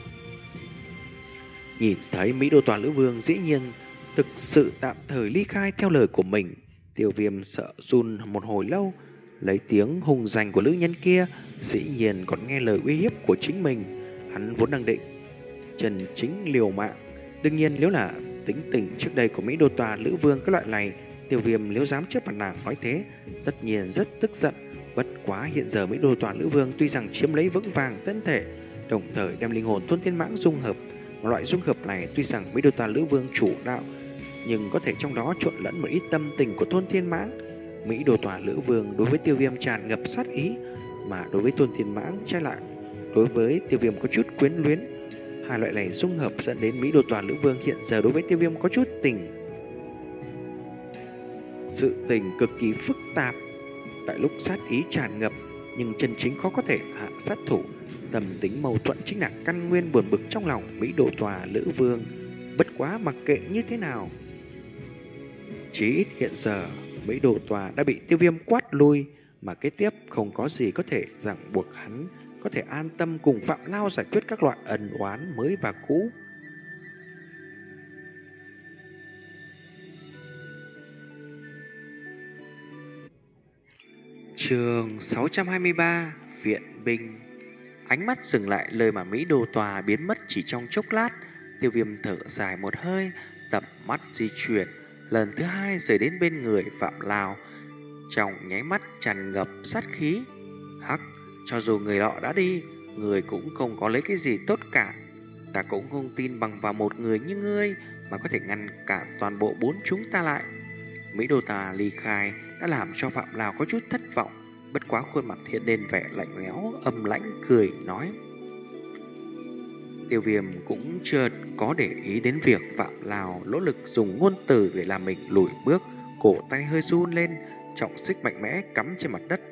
Nhìn thấy Mỹ Đô Tòa Lữ Vương dĩ nhiên thực sự tạm thời ly khai theo lời của mình, Tiêu Viêm sợ run một hồi lâu. Lấy tiếng hùng danh của nữ nhân kia, dĩ nhiên còn nghe lời uy hiếp của chính mình. Hắn vốn đang định chân chính liều mạng. Đương nhiên nếu là tính tình trước đây của Mỹ Đô Tòa Lữ Vương cái loại này, Tiêu Viêm nếu dám trước mặt nàng nói thế, tất nhiên rất tức giận. Bất quá hiện giờ Mỹ Đô Tòa Lữ Vương tuy rằng chiếm lấy vững vàng thân thể, đồng thời đem linh hồn Thôn Thiên Mãng dung hợp. Loại dung hợp này tuy rằng Mỹ Đô Tòa Lữ Vương chủ đạo, nhưng có thể trong đó trộn lẫn một ít tâm tình của Thôn Thiên Mãng. Mỹ Đô Tòa Lữ Vương đối với Tiêu Viêm tràn ngập sát ý, mà đối với Thôn Thiên Mãng trái lại đối với Tiêu Viêm có chút quyến luyến. Hai loại này dung hợp dẫn đến Mỹ Đô Tòa Lữ Vương hiện giờ đối với Tiêu Viêm có chút tình sự tình cực kỳ phức tạp. Tại lúc sát ý tràn ngập, nhưng chân chính khó có thể hạ sát thủ. Tâm tính mâu thuẫn chính là căn nguyên buồn bực trong lòng Mỹ Đô Tòa Lữ Vương. Bất quá mặc kệ như thế nào, chí ít hiện giờ Mỹ Đô Tòa đã bị Tiêu Viêm quát lui, mà kế tiếp không có gì có thể ràng buộc hắn có thể an tâm cùng Phạm Lao giải quyết các loại ân oán mới và cũ. Chương sáu trăm hai mươi ba, Viện Binh. Ánh mắt dừng lại lời mà Mỹ Đô Tòa biến mất chỉ trong chốc lát. Tiêu Viêm thở dài một hơi, tầm mắt di chuyển lần thứ hai rời đến bên người Phạm Lao, trong nháy mắt tràn ngập sát khí. Hắc, cho dù người lọ đã đi, người cũng không có lấy cái gì tốt cả. Ta cũng không tin bằng vào một người như ngươi mà có thể ngăn cản toàn bộ bốn chúng ta lại. Mỹ Đô Tà ly khai đã làm cho Phạm Lao có chút thất vọng, bất quá khuôn mặt hiện lên vẻ lạnh lẽo, âm lãnh cười nói. Tiêu Viêm cũng chưa có để ý đến việc Phạm Lao nỗ lực dùng ngôn từ để làm mình lùi bước, cổ tay hơi run lên, trọng xích mạnh mẽ cắm trên mặt đất.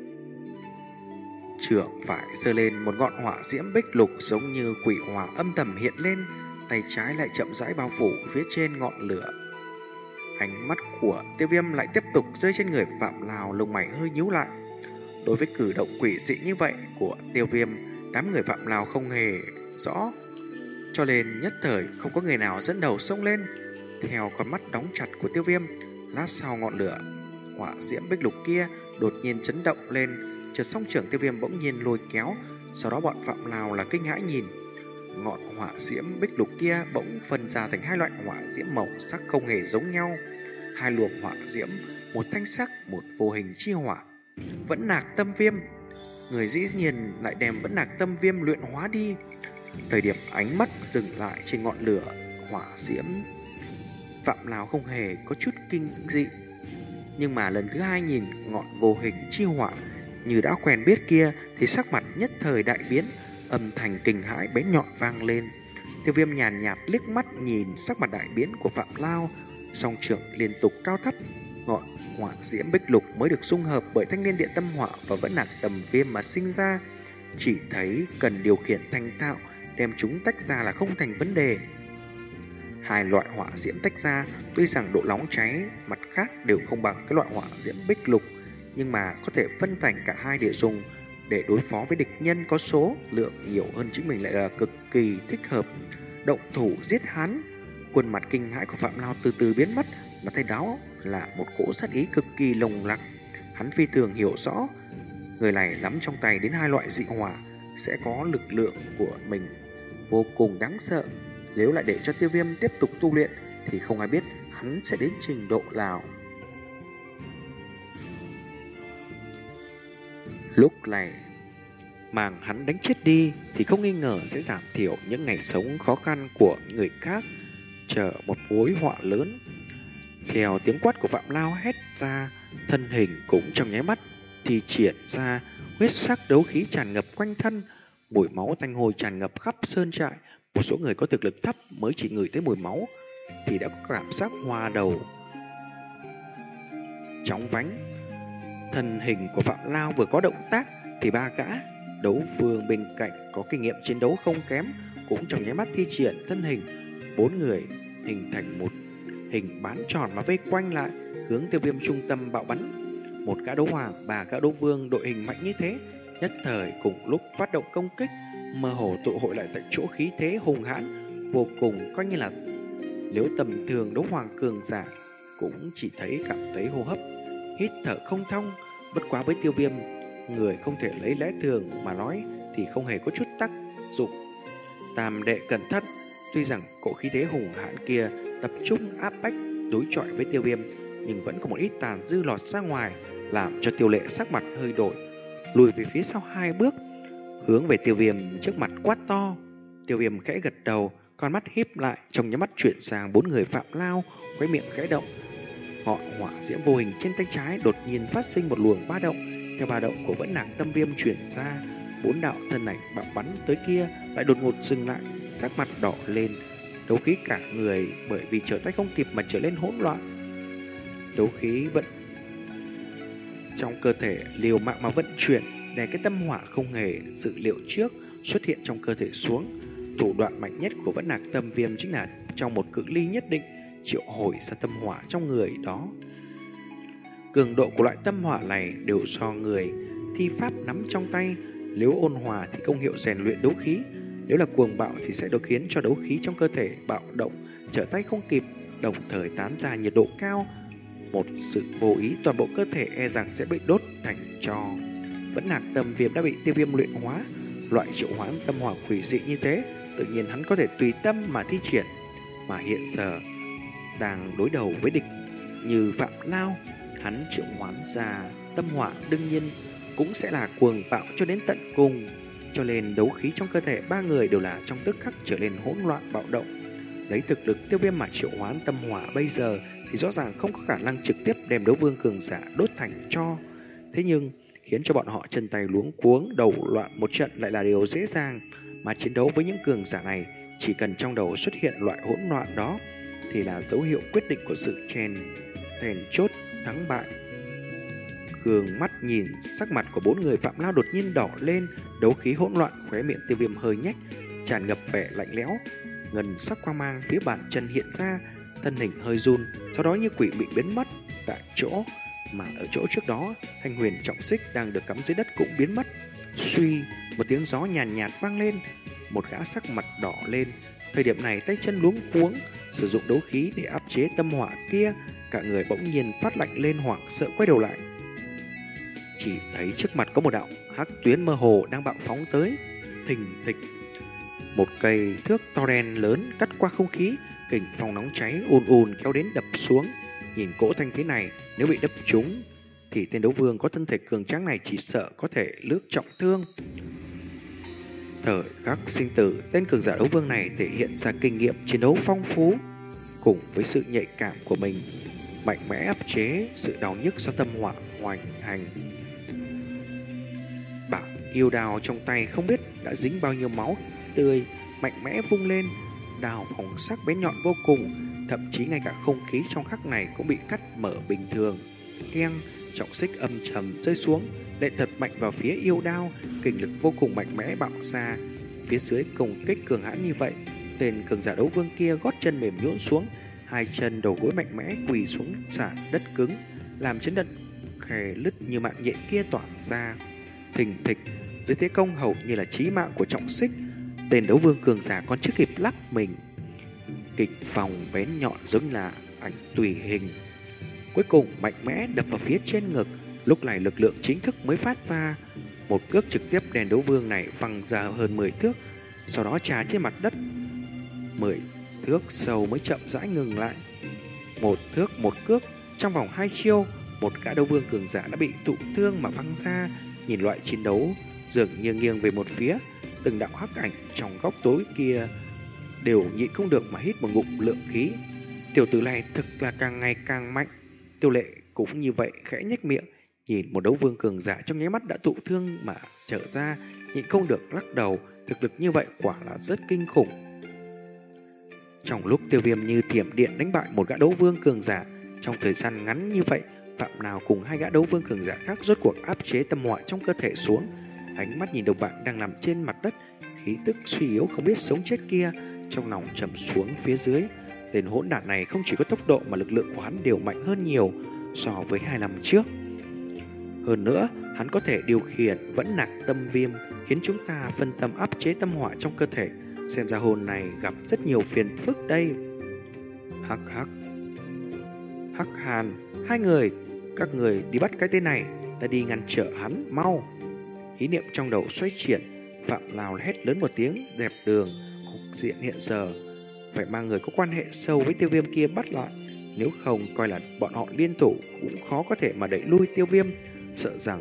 Trưởng phải giơ lên một ngọn hỏa diễm bích lục giống như quỷ hỏa âm thầm hiện lên, tay trái lại chậm rãi bao phủ phía trên ngọn lửa. Ánh mắt của Tiêu Viêm lại tiếp tục rơi trên người Phạm Lao, lông mày hơi nhíu lại. Đối với cử động quỷ dị như vậy của Tiêu Viêm, đám người Phạm Lao không hề rõ, cho nên nhất thời không có người nào dẫn đầu xông lên. Theo con mắt đóng chặt của Tiêu Viêm, lát sau ngọn lửa hỏa diễm bích lục kia đột nhiên chấn động lên, chợt song trưởng Tiêu Viêm bỗng nhiên lôi kéo. Sau đó bọn Phạm Lao là kinh hãi nhìn ngọn hỏa diễm bích lục kia bỗng phân ra thành hai loại hỏa diễm màu sắc không hề giống nhau. hai luồng hỏa diễm, một thanh sắc, một vô hình chi hỏa. Vẫn nạc tâm viêm, người dĩ nhiên lại đem vẫn nạc tâm viêm luyện hóa đi. Thời điểm ánh mắt dừng lại trên ngọn lửa hỏa diễm, Phạm Lão không hề có chút kinh dị. Nhưng mà lần thứ hai nhìn ngọn vô hình chi hỏa như đã quen biết kia thì sắc mặt nhất thời đại biến, âm thanh kinh hãi bén nhọn vang lên. Tiêu Viêm nhàn nhạt liếc mắt nhìn sắc mặt đại biến của Phạm Lao, song trưởng liên tục cao thấp, ngọn hỏa diễm bích lục mới được dung hợp bởi thanh liên điện tâm hỏa và vẫn nạc tầm viêm mà sinh ra. Chỉ thấy cần điều khiển thành thạo, đem chúng tách ra là không thành vấn đề. Hai loại hỏa diễm tách ra, tuy rằng độ nóng cháy mặt khác đều không bằng cái loại hỏa diễm bích lục, nhưng mà có thể phân thành cả hai để dùng để đối phó với địch nhân có số lượng nhiều hơn chính mình lại là cực kỳ thích hợp. Động thủ giết hắn. Khuôn mặt kinh hãi của Phạm Lao từ từ biến mất, mà thay đó là một cỗ sát ý cực kỳ lồng lặc. Hắn phi thường hiểu rõ, người này nắm trong tay đến hai loại dị hỏa sẽ có lực lượng của mình vô cùng đáng sợ. Nếu lại để cho Tiêu Viêm tiếp tục tu luyện thì không ai biết hắn sẽ đến trình độ nào. Lúc này màng hắn đánh chết đi thì không nghi ngờ sẽ giảm thiểu những ngày sống khó khăn của người khác, chờ một mối họa lớn. Theo tiếng quát của Phạm Lao hét ra, thân hình cũng trong nháy mắt thì triển ra, huyết sắc đấu khí tràn ngập quanh thân, mùi máu tanh hôi tràn ngập khắp sơn trại. Một số người có thực lực thấp mới chỉ ngửi thấy mùi máu thì đã có cảm giác hoa đầu chóng vánh. Thân hình của Phạm Lao vừa có động tác thì ba gã đấu vương bên cạnh có kinh nghiệm chiến đấu không kém cũng trong nháy mắt thi triển thân hình. Bốn người hình thành một hình bán tròn mà vây quanh lại, hướng Tiêu Viêm trung tâm bạo bắn. Một gã đấu hoàng, ba gã đấu vương đội hình mạnh như thế, nhất thời cùng lúc phát động công kích, mơ hồ tụ hội lại tại chỗ, khí thế hùng hãn vô cùng, coi như là nếu tầm thường đấu hoàng cường giả cũng chỉ thấy cảm thấy hô hấp hít thở không thông. Bất quá với Tiêu Viêm, người không thể lấy lẽ thường mà nói thì không hề có chút tác dụng. Tam đệ cẩn thận, tuy rằng cỗ khí thế hùng hãn kia tập trung áp bách đối chọi với Tiêu Viêm, nhưng vẫn có một ít tàn dư lọt ra ngoài, làm cho Tiêu Lệ sắc mặt hơi đổi, lùi về phía sau hai bước, hướng về Tiêu Viêm trước mặt quát to. Tiêu Viêm khẽ gật đầu, con mắt híp lại, trong nháy mắt chuyển sang bốn người Phạm Lao, khóe miệng khẽ động. Ngọn hỏa diễm vô hình trên tay trái đột nhiên phát sinh một luồng ba động, theo ba động của vẫn nạc tâm viêm chuyển ra, bốn đạo thân ảnh bạo bắn tới kia lại đột ngột dừng lại, sắc mặt đỏ lên, đấu khí cả người bởi vì trở tay không kịp mà trở lên hỗn loạn. Đấu khí vận trong cơ thể liều mạng mà vận chuyển, để cái tâm hỏa không hề dự liệu trước xuất hiện trong cơ thể xuống. Thủ đoạn mạnh nhất của vẫn nạc tâm viêm chính là trong một cự ly nhất định triệu hồi ra tâm hỏa trong người đó. Cường độ của loại tâm hỏa này đều do người thi pháp nắm trong tay. Nếu ôn hòa thì công hiệu rèn luyện đấu khí, nếu là cuồng bạo thì sẽ được khiến cho đấu khí trong cơ thể bạo động, trở tay không kịp, đồng thời tán ra nhiệt độ cao. Một sự vô ý toàn bộ cơ thể e rằng sẽ bị đốt thành tro. Vẫn nạc tâm viêm đã bị Tiêu Viêm luyện hóa, loại triệu hoán tâm hỏa quỷ dị như thế, tự nhiên hắn có thể tùy tâm mà thi triển. Mà hiện giờ đang đối đầu với địch như Phạm Lao, hắn triệu hoán ra tâm hỏa đương nhiên cũng sẽ là cuồng bạo cho đến tận cùng, cho nên đấu khí trong cơ thể ba người đều là trong tức khắc trở nên hỗn loạn bạo động. Lấy thực lực Tiêu Viêm mà triệu hoán tâm hỏa bây giờ thì rõ ràng không có khả năng trực tiếp đem đấu vương cường giả đốt thành tro. Thế nhưng khiến cho bọn họ chân tay luống cuống, đầu loạn một trận lại là điều dễ dàng. Mà chiến đấu với những cường giả này, chỉ cần trong đầu xuất hiện loại hỗn loạn đó thì là dấu hiệu quyết định của sự chèn thèn chốt thắng bại. Gương mắt nhìn sắc mặt của bốn người Phạm Lao đột nhiên đỏ lên, đấu khí hỗn loạn, khóe miệng Tiêu Viêm hơi nhếch, tràn ngập vẻ lạnh lẽo. Ngân sắc quang mang phía bàn chân hiện ra, thân hình hơi run, sau đó như quỷ bị biến mất tại chỗ. Mà ở chỗ trước đó, thanh huyền trọng xích đang được cắm dưới đất cũng biến mất. Suy, một tiếng gió nhàn nhạt, nhạt vang lên, một gã sắc mặt đỏ lên. Thời điểm này tay chân luống cuống, sử dụng đấu khí để áp chế tâm hỏa kia. Cả người bỗng nhiên phát lạnh lên, hoảng sợ quay đầu lại, chỉ thấy trước mặt có một đạo hắc tuyến mơ hồ đang bạo phóng tới. Thình thịch, một cây thước to đen lớn cắt qua không khí, kình phong nóng cháy ùn ùn kéo đến đập xuống. Nhìn cỗ thanh thế này, nếu bị đập trúng thì tên đấu vương có thân thể cường tráng này chỉ sợ có thể lước trọng thương. Thời khắc sinh tử, tên cường giả đấu vương này thể hiện ra kinh nghiệm chiến đấu phong phú, cùng với sự nhạy cảm của mình, mạnh mẽ áp chế sự đau nhức do tâm hỏa hoành hành. Bảo yêu đào trong tay không biết đã dính bao nhiêu máu tươi, mạnh mẽ vung lên, đào phòng sắc bén nhọn vô cùng, thậm chí ngay cả không khí trong khắc này cũng bị cắt mở bình thường. Keng, trọng xích âm trầm rơi xuống, lệ thật mạnh vào phía yêu đao, kình lực vô cùng mạnh mẽ bạo ra. Phía dưới công kích cường hãn như vậy, tên cường giả đấu vương kia gót chân mềm nhũn xuống, hai chân đầu gối mạnh mẽ quỳ xuống sàn đất cứng, làm chấn đất khe lứt như mạng nhện kia tỏa ra. Thình thịch, dưới thế công hầu như là chí mạng của trọng xích, tên đấu vương cường giả còn chưa kịp lắc mình, kịch vòng bén nhọn giống là ảnh tùy hình, cuối cùng mạnh mẽ đập vào phía trên ngực. Lúc này lực lượng chính thức mới phát ra, một cước trực tiếp đèn đấu vương này văng ra hơn mười thước, sau đó trà trên mặt đất mười thước sâu mới chậm rãi ngừng lại. Một thước một cước, trong vòng hai chiêu, một gã đấu vương cường giả đã bị thụ thương mà văng ra. Nhìn loại chiến đấu dường như nghiêng về một phía, từng đạo hắc ảnh trong góc tối kia đều nhịn không được mà hít một ngụm lượng khí. Tiểu tử này thực là càng ngày càng mạnh. Tiêu Lệ cũng như vậy, khẽ nhếch miệng, nhìn một đấu vương cường giả trong nháy mắt đã thụ thương mà trở ra, nhịn không được lắc đầu. Thực lực như vậy quả là rất kinh khủng. Trong lúc Tiêu Viêm như thiểm điện đánh bại một gã đấu vương cường giả trong thời gian ngắn như vậy, Phạm nào cùng hai gã đấu vương cường giả khác rốt cuộc áp chế tâm hỏa trong cơ thể xuống. Ánh mắt nhìn đồng bạn đang nằm trên mặt đất, khí tức suy yếu không biết sống chết kia, trong lòng trầm xuống phía dưới. Tên hỗn đản này không chỉ có tốc độ mà lực lượng của hắn đều mạnh hơn nhiều so với hai năm trước. Hơn nữa, hắn có thể điều khiển vẫn nạc tâm viêm, khiến chúng ta phân tâm áp chế tâm hỏa trong cơ thể. Xem ra hồn này gặp rất nhiều phiền phức đây. Hắc hắc. Hắc Hàn, hai người, các người đi bắt cái tên này, ta đi ngăn trở hắn, mau. Ý niệm trong đầu xoay chuyển, Phạm Lào hét lớn một tiếng, dẹp đường. Cục diện hiện giờ phải mang người có quan hệ sâu với Tiêu Viêm kia bắt lại, nếu không coi là bọn họ liên thủ cũng khó có thể mà đẩy lui Tiêu Viêm. Sợ rằng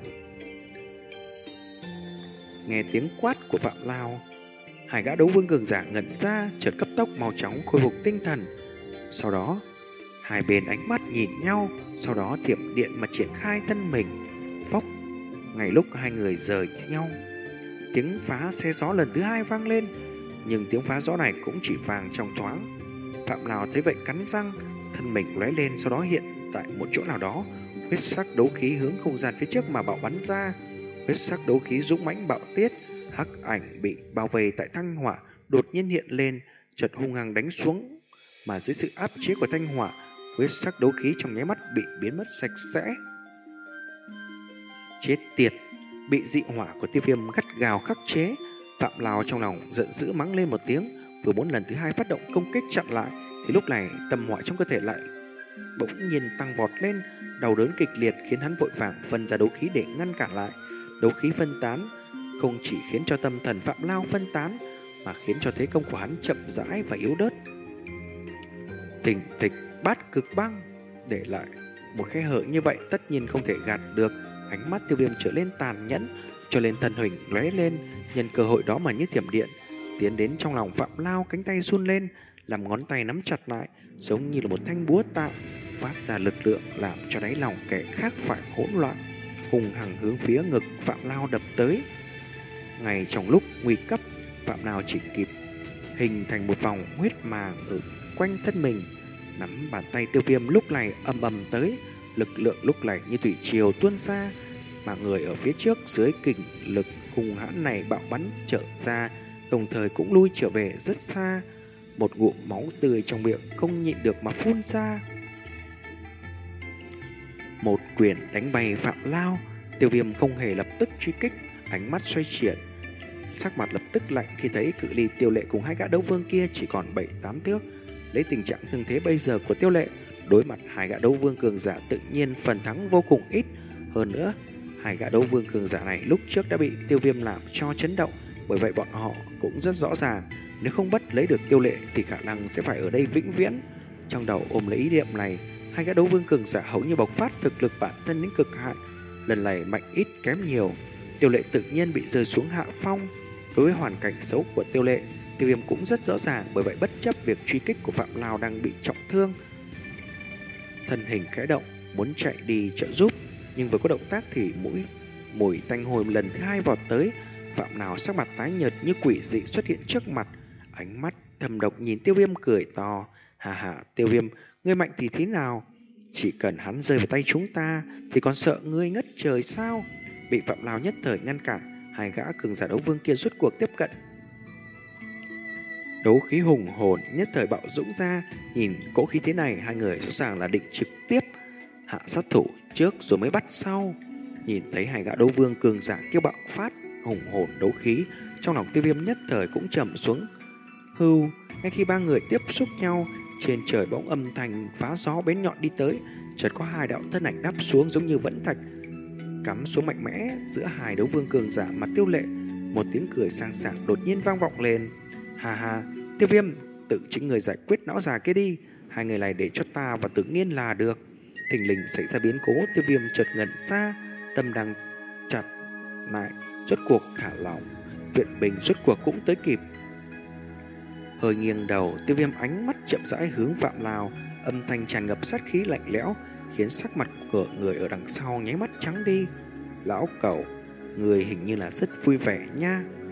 nghe tiếng quát của Phạm Lao, hai gã đấu vương cường giả ngẩn ra, chợt cấp tốc mau chóng khôi phục tinh thần. Sau đó hai bên ánh mắt nhìn nhau, sau đó thiểm điện mà triển khai thân mình. Phốc, ngay lúc hai người rời nhau, tiếng phá xe gió lần thứ hai vang lên, nhưng tiếng phá gió này cũng chỉ vang trong thoáng. Phạm Lào thấy vậy cắn răng, thân mình lóe lên, sau đó hiện tại một chỗ nào đó, huyết sắc đấu khí hướng không gian phía trước mà bạo bắn ra. Huyết sắc đấu khí dũng mãnh bạo tiết, hắc ảnh bị bao vây tại thanh hỏa đột nhiên hiện lên, chợt hung hăng đánh xuống, mà dưới sự áp chế của thanh hỏa, huyết sắc đấu khí trong nháy mắt bị biến mất sạch sẽ. Chết tiệt, bị dị hỏa của Tiêu Viêm gắt gào khắc chế. Phạm Lào trong lòng giận dữ mắng lên một tiếng, vừa muốn lần thứ hai phát động công kích chặn lại, thì lúc này tâm hỏa trong cơ thể lại bỗng nhiên tăng vọt lên, đau đớn kịch liệt khiến hắn vội vàng phân ra đấu khí để ngăn cản lại. Đấu khí phân tán không chỉ khiến cho tâm thần Phạm Lao phân tán, mà khiến cho thế công của hắn chậm rãi và yếu ớt. Thình thịch, bát cực băng để lại một khe hở như vậy tất nhiên không thể gạt được. Ánh mắt Tiêu Viêm trở lên tàn nhẫn, cho lên thân hình lóe lên, nhân cơ hội đó mà như thiểm điện tiến đến trong lòng Phạm Lao. Cánh tay run lên, làm ngón tay nắm chặt lại, giống như là một thanh búa tạ, phát ra lực lượng làm cho đáy lòng kẻ khác phải hỗn loạn, hùng hằng hướng phía ngực Phạm Lao đập tới. Ngay trong lúc nguy cấp, Phạm Lao chỉ kịp hình thành một vòng huyết màng ở quanh thân mình, nắm bàn tay Tiêu Viêm lúc này ầm ầm tới, lực lượng lúc này như thủy triều tuôn ra, mà người ở phía trước dưới kình lực hùng hãn này bạo bắn trở ra, đồng thời cũng lui trở về rất xa. Một ngụm máu tươi trong miệng không nhịn được mà phun ra. Một quyền đánh bay Phạm Lao. Tiêu Viêm không hề lập tức truy kích, ánh mắt xoay chuyển, sắc mặt lập tức lạnh khi thấy cự ly Tiêu Lệ cùng hai gã đấu vương kia chỉ còn bảy tám thước. Lấy tình trạng thương thế bây giờ của Tiêu Lệ, đối mặt hai gã đấu vương cường giả tự nhiên phần thắng vô cùng ít. Hơn nữa, hai gã đấu vương cường giả này lúc trước đã bị Tiêu Viêm làm cho chấn động, bởi vậy bọn họ cũng rất rõ ràng, nếu không bắt lấy được Tiêu Lệ thì khả năng sẽ phải ở đây vĩnh viễn. Trong đầu ôm lấy ý niệm này, Hai gã đấu vương cường giả hầu như bộc phát thực lực bản thân đến cực hạn, lần này mạnh ít kém nhiều. Tiêu Lệ tự nhiên bị rơi xuống hạ phong. Đối với hoàn cảnh xấu của Tiêu Lệ, Tiêu Viêm cũng rất rõ ràng, bởi vậy bất chấp việc truy kích của Phạm Lao đang bị trọng thương, thân hình khẽ động muốn chạy đi trợ giúp, nhưng vừa có động tác thì mũi mùi tanh hôi lần thứ hai vọt tới. Phạm Lao sắc mặt tái nhợt như quỷ dị xuất hiện trước mặt, ánh mắt thầm độc nhìn Tiêu Viêm cười to. Hà hà, Tiêu Viêm, ngươi mạnh thì thế nào? Chỉ cần hắn rơi vào tay chúng ta thì còn sợ ngươi ngất trời sao? Bị Phạm Lao nhất thời ngăn cản, hai gã cường giả đấu vương kia rút cuộc tiếp cận. Đấu khí hùng hồn nhất thời bạo dũng ra, nhìn cỗ khí thế này, hai người rõ ràng là định trực tiếp hạ sát thủ trước rồi mới bắt sau. Nhìn thấy hai gã đấu vương cường giả kêu bạo phát hùng hồn đấu khí, trong lòng Tiêu Viêm nhất thời cũng trầm xuống. Hưu, ngay khi ba người tiếp xúc nhau, trên trời bỗng âm thanh phá gió bén nhọn đi tới, chợt có hai đạo thân ảnh đáp xuống giống như vẫn thạch, cắm xuống mạnh mẽ giữa hai đấu vương cường giả mặt Tiêu Lệ. Một tiếng cười sang sảng đột nhiên vang vọng lên. Hà hà, Tiêu Viêm, tự chính người giải quyết lão già kia đi, hai người này để cho ta và Tử Nghiên là được. Thình lình xảy ra biến cố, Tiêu Viêm chợt ngẩn ra, tâm đang chặt lại, rốt cuộc thả lỏng, viện bình rốt cuộc cũng tới kịp. Hơi nghiêng đầu, Tiêu Viêm ánh mắt chậm rãi hướng Phạm Lao, âm thanh tràn ngập sát khí lạnh lẽo, khiến sắc mặt của người ở đằng sau nháy mắt trắng đi. Lão cẩu, người hình như là rất vui vẻ nha.